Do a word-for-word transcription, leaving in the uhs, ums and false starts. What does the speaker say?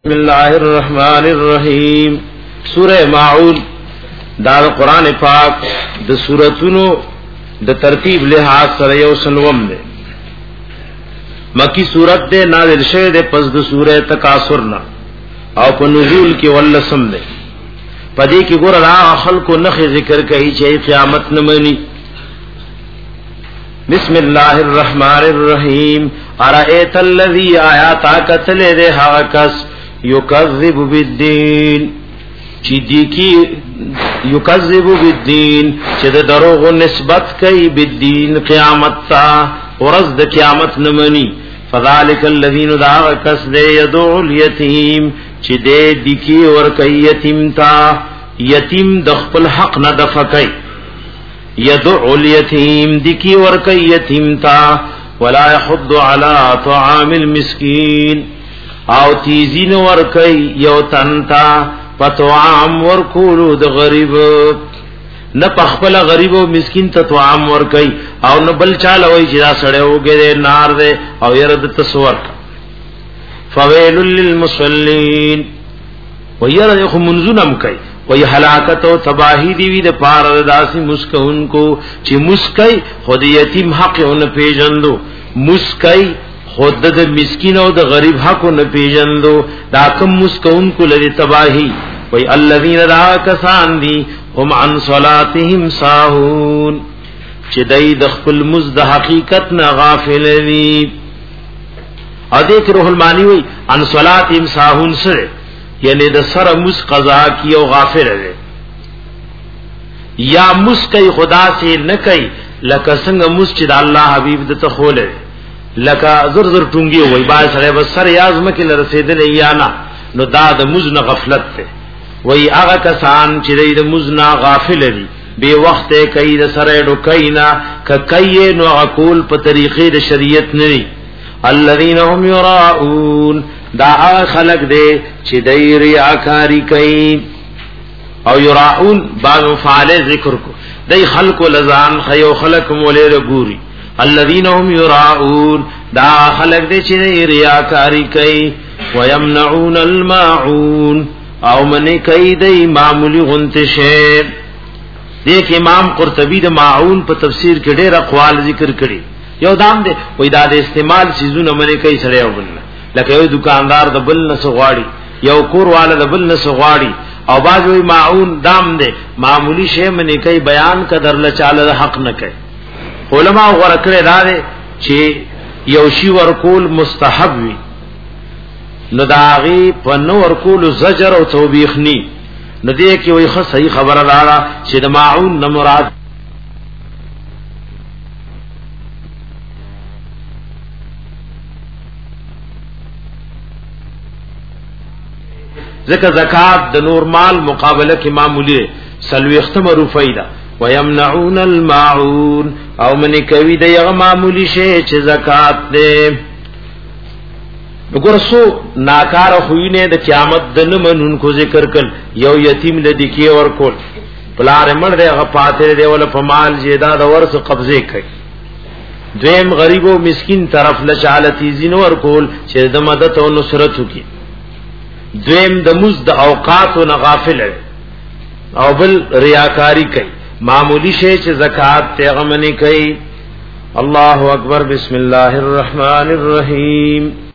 بسم الله الرحمن الرحیم سورہ ماعون دا قرآن پاک د سورتونو د ترتیب لحاظ سره یو سلوم ده مکی سورت ده نازل شوه ده پس د سورہ تکاثر نا او په نزول کې ولسم ده پدې کې ګور را خلق نخ ذکر کوي چې قیامت نه مني. بسم الله الرحمن الرحیم ارایت الذی آیات قتل ده ها کس یکذب بالدین چې دی کی یکذب بالدین چې د دروغ نسبت کوي بالدین قیامت تا ورځ د قیامت نمنی. فذلک الذین دعوا کس دے یدعو الیتیم چې دې دی کی ور کوي یتیم تا یتیم د خپل حق نه دفقای یدعو الیتیم دی کی ور کوي یتیم تا ولا یحض علی طعام المسکین او تیزین ورکی یو تنتا پتوعام ورکولو د غریب نه پخپل غریب او مسکین ته توعام ورکی او نه بل چاله وای چې دا سړی وګره نار دے او يرد تصور. فویل للمصلین ويرد خو منزنم کوي وی هلاکت او تباہی دی وی د پار داسي مسکون کو چې مسکای خود یتیم حق اون پیجندو مسکای خود د مسکین او د غریب حق نه پیژندو دا کوم مسکون کو لري تباہی. وای الذین را کسان دی هم عن صلاتهم ساهون چې دای د خپل مزد حقیقت نه غافل دي. ا دې روح المانی وای عن صلاتهم ساهون سره یعنی د سره مس قضا کی او غافل دي یا مسکای خدا سے نه کوي لکه څنګه مسجد الله حبیب د تخوله لکه زر زر ټونګي وای با سره بسر یازم کې لرسیدل یا نه نو دا د مزن غفلت ته وای هغه کسان چې د مزن غافل دي به وخت کوي د سره ډوکینا ک کوي نو عقول په طریقې د شریعت نه دي. الذين هم يراؤون دا خلق دي چې دای ریاکاری کوي او یراؤون بعض فعال ذکر کو دای خلق لزان خيو خلق مولې رګوري. الذين هم يراؤون دا خلق دې چې ریاکاری کوي ويمنعون الماعون او منی کوي د معمولی غنت شی. دیکھ امام قرطبی د ماعون په تفسیر کې ډېر اقوال ذکر کړي. یو دام دې وې دا د استعمال سيزونه منی کوي سره یو بل لکه یو دکاندار د بل نس غواړي یو کور والا د بل نس غواړي او باز وې ماعون دام دې معمولی شی منی کوي بیان قدر لچاله حق نه کوي. علماء ورکړه دا دي چې یو شی ورکول مستحب وي نو داغي په نو ورکول زجر او توبېخ ني نو دې کې وي خو صحیح خبره راړه چې د ماعون نه مراد ذکر زکات د نور مال مقابله کې معمولی سلوي ختم روفیدا ويمنعون الماعون او منی کوي د یغه معمولی شی چې زکات دې وګورسو ناکار خوینه د قیامت د نمنون کو ذکر کړ یو یتیم لدی کی اور کول بلار مړ دغه پاتې دی ول په مال جیداد ورث قبضه کوي. دویم غریب او مسکین طرف لچالتی زین ور کول چې د مدد او نصرت وکي. دویم د مزد اوقات او غافل او بل ریاکاری کوي معمولی شی چې زکات پیغمبر کوي. الله اکبر. بسم الله الرحمن الرحیم.